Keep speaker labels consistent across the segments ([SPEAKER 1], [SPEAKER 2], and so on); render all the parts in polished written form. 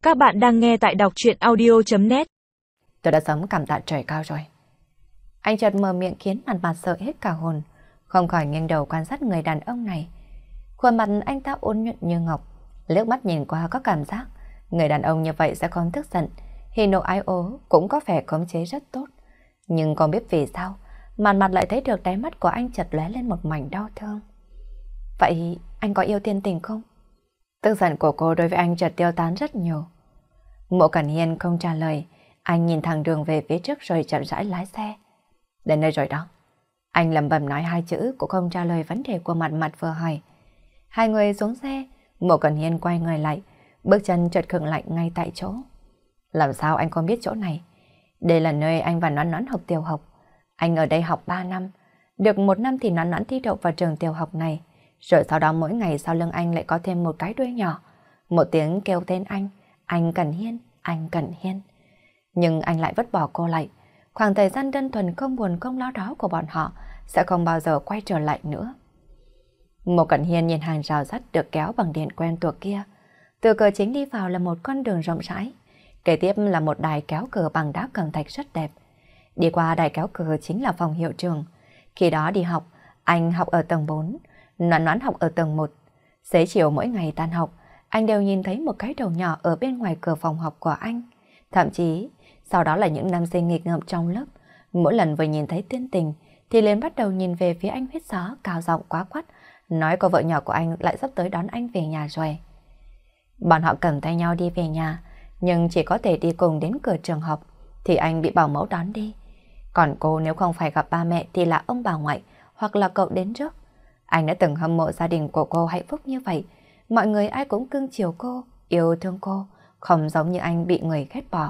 [SPEAKER 1] Các bạn đang nghe tại đọc truyện audio.net.
[SPEAKER 2] Tôi đã sớm cảm tạ trời cao rồi. Anh chợt mở miệng khiến mặt mặt sợ hết cả hồn, không khỏi nghiêng đầu quan sát người đàn ông này. Khuôn mặt anh ta ôn nhuận như ngọc, liếc mắt nhìn qua có cảm giác người đàn ông như vậy sẽ không tức giận, hỉ nộ ái ố cũng có vẻ khống chế rất tốt. Nhưng không biết vì sao, mặt mặt lại thấy được đáy mắt của anh chợt lóe lên một mảnh đau thương. Vậy anh có yêu Thiên Tình không? Tức giận của cô đối với anh chợt tiêu tán rất nhiều. Mộ Cẩn Hiên không trả lời, anh nhìn thẳng đường về phía trước rồi chậm rãi lái xe. Đến nơi rồi đó. Anh lẩm bẩm nói hai chữ cũng không trả lời vấn đề của mặt mặt vừa hỏi. Hai người xuống xe, Mộ Cẩn Hiên quay người lại, bước chân chợt khựng lại ngay tại chỗ. Làm sao anh không biết chỗ này? Đây là nơi anh và Noãn Noãn học tiểu học. Anh ở đây học 3 năm. Được 1 năm thì Noãn Noãn thi đậu vào trường tiểu học này. Rồi sau đó mỗi ngày sau lưng anh lại có thêm một cái đuôi nhỏ. Một tiếng kêu tên anh Cẩn Hiên, anh Cẩn Hiên. Nhưng anh lại vứt bỏ cô lại. Khoảng thời gian đơn thuần không buồn không lo đó của bọn họ sẽ không bao giờ quay trở lại nữa. Mộ Cẩn Hiên nhìn hàng rào sắt được kéo bằng điện quen thuộc kia. Từ cửa chính đi vào là một con đường rộng rãi. Kế tiếp là một đài kéo cờ bằng đá cẩm thạch rất đẹp. Đi qua đài kéo cờ chính là phòng hiệu trường. Khi đó đi học, anh học ở tầng 4, Noãn Noãn học ở tầng 1. Xế chiều mỗi ngày tan học, anh đều nhìn thấy một cái đầu nhỏ ở bên ngoài cửa phòng học của anh. Thậm chí, sau đó là những nam sinh nghịch ngợm trong lớp. Mỗi lần vừa nhìn thấy Thiên Tình, thì liền bắt đầu nhìn về phía anh huyết gió, cao giọng quá quắt, nói cô vợ nhỏ của anh lại sắp tới đón anh về nhà rồi. Bọn họ cầm tay nhau đi về nhà, nhưng chỉ có thể đi cùng đến cửa trường học, thì anh bị bảo mẫu đón đi. Còn cô nếu không phải gặp ba mẹ thì là ông bà ngoại, hoặc là cậu đến trước. Anh đã từng hâm mộ gia đình của cô hạnh phúc như vậy. Mọi người ai cũng cưng chiều cô, yêu thương cô, không giống như anh bị người ghét bỏ.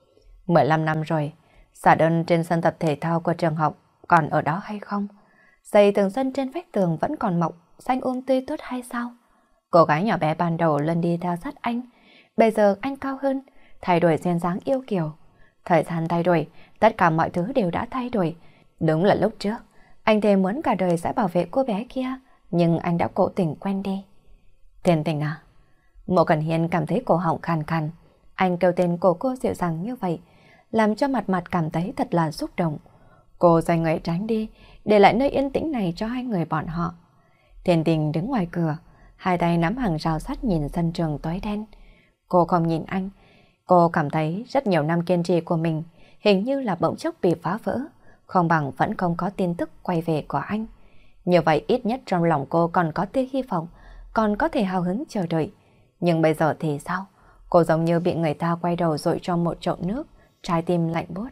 [SPEAKER 2] 15 năm rồi, xả đơn trên sân tập thể thao của trường học còn ở đó hay không? Giày tường sân trên vách tường vẫn còn mọc, xanh tươi tốt hay sao? Cô gái nhỏ bé ban đầu lần đi theo sát anh. Bây giờ anh cao hơn, thay đổi duyên dáng yêu kiều. Thời gian thay đổi, tất cả mọi thứ đều đã thay đổi. Đúng là lúc trước, anh thề muốn cả đời sẽ bảo vệ cô bé kia, nhưng anh đã cố tình quen đi. Thiên Tình à? Mộ Cẩn Hiên cảm thấy cổ họng khàn khàn. Anh kêu tên của cô dịu dàng như vậy, làm cho mặt mặt cảm thấy thật là xúc động. Cô xoay người tránh đi, để lại nơi yên tĩnh này cho hai người bọn họ. Thiên Tình đứng ngoài cửa, hai tay nắm hàng rào sắt nhìn sân trường tối đen. Cô không nhìn anh, cô cảm thấy rất nhiều năm kiên trì của mình hình như là bỗng chốc bị phá vỡ, không bằng vẫn không có tin tức quay về của anh. Như vậy ít nhất trong lòng cô còn có tia hy vọng, còn có thể hào hứng chờ đợi. Nhưng bây giờ thì sao? Cô giống như bị người ta quay đầu dội trong một chậu nước, trái tim lạnh buốt.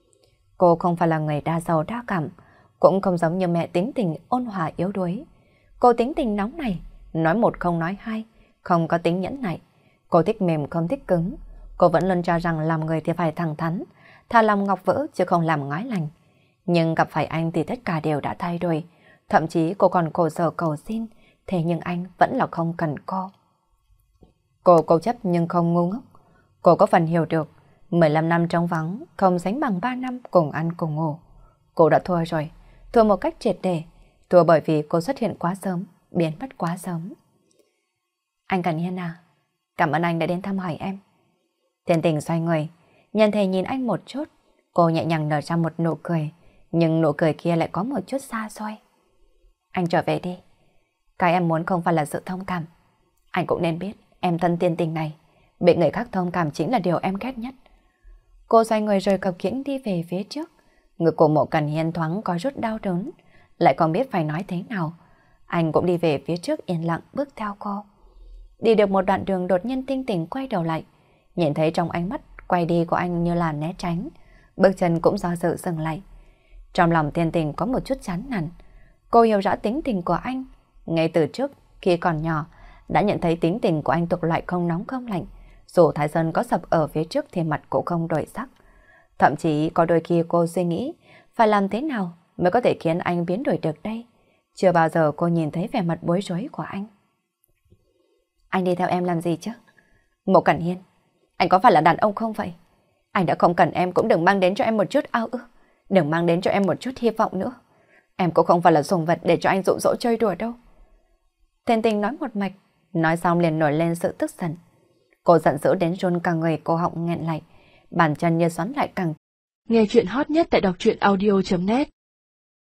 [SPEAKER 2] Cô không phải là người đa sầu đa cảm, cũng không giống như mẹ tính tình ôn hòa yếu đuối. Cô tính tình nóng này, nói một không nói hai, không có tính nhẫn nại. Cô thích mềm không thích cứng. Cô vẫn luôn cho rằng làm người thì phải thẳng thắn, thà làm ngọc vỡ chứ không làm ngói lành. Nhưng gặp phải anh thì tất cả đều đã thay đổi. Thậm chí cô còn khổ sở cầu xin, thế nhưng anh vẫn là không cần cô. Cô cố chấp nhưng không ngu ngốc. Cô có phần hiểu được 15 năm trống vắng không sánh bằng 3 năm cùng ăn cùng ngủ. Cô đã thua rồi, thua một cách triệt để, thua bởi vì cô xuất hiện quá sớm, biến mất quá sớm. Anh Cẩn Hiên à, cảm ơn anh đã đến thăm hỏi em. Thiên Tình xoay người, nhân thể nhìn anh một chút, cô nhẹ nhàng nở ra một nụ cười, nhưng nụ cười kia lại có một chút xa xôi. Anh trở về đi. Cái em muốn không phải là sự thông cảm. Anh cũng nên biết em thân Thiên Tình này, bị người khác thông cảm chính là điều em ghét nhất. Cô xoay người rồi cập khiễng đi về phía trước. Ngực của Mộ Cẩn Hiên thoáng có chút đau đớn, lại không biết phải nói thế nào. Anh cũng đi về phía trước yên lặng bước theo cô. Đi được một đoạn đường đột nhiên Thiên Tình quay đầu lại, nhìn thấy trong ánh mắt quay đi của anh như là né tránh, bước chân cũng do dự dừng lại. Trong lòng Thiên Tình có một chút chán nản. Cô hiểu rõ tính tình của anh. Ngay từ trước, khi còn nhỏ, đã nhận thấy tính tình của anh thuộc loại không nóng không lạnh. Dù Thái Sơn có sập ở phía trước thì mặt cũng không đổi sắc. Thậm chí có đôi khi cô suy nghĩ phải làm thế nào mới có thể khiến anh biến đổi được đây. Chưa bao giờ cô nhìn thấy vẻ mặt bối rối của anh. Anh đi theo em làm gì chứ? Mộ Cẩn Hiên, anh có phải là đàn ông không vậy? Anh đã không cần em cũng đừng mang đến cho em một chút ao ước, đừng mang đến cho em một chút hy vọng nữa. Em cũng không phải là sủng vật để cho anh dụ dỗ chơi đùa đâu. Thiên Tình nói một mạch, nói xong liền nổi lên sự tức giận. Cô giận dữ đến run cả người, cô họng nghẹn lại, bàn chân như xoắn lại càng.
[SPEAKER 1] Nghe chuyện hot nhất tại đọc truyện audio.net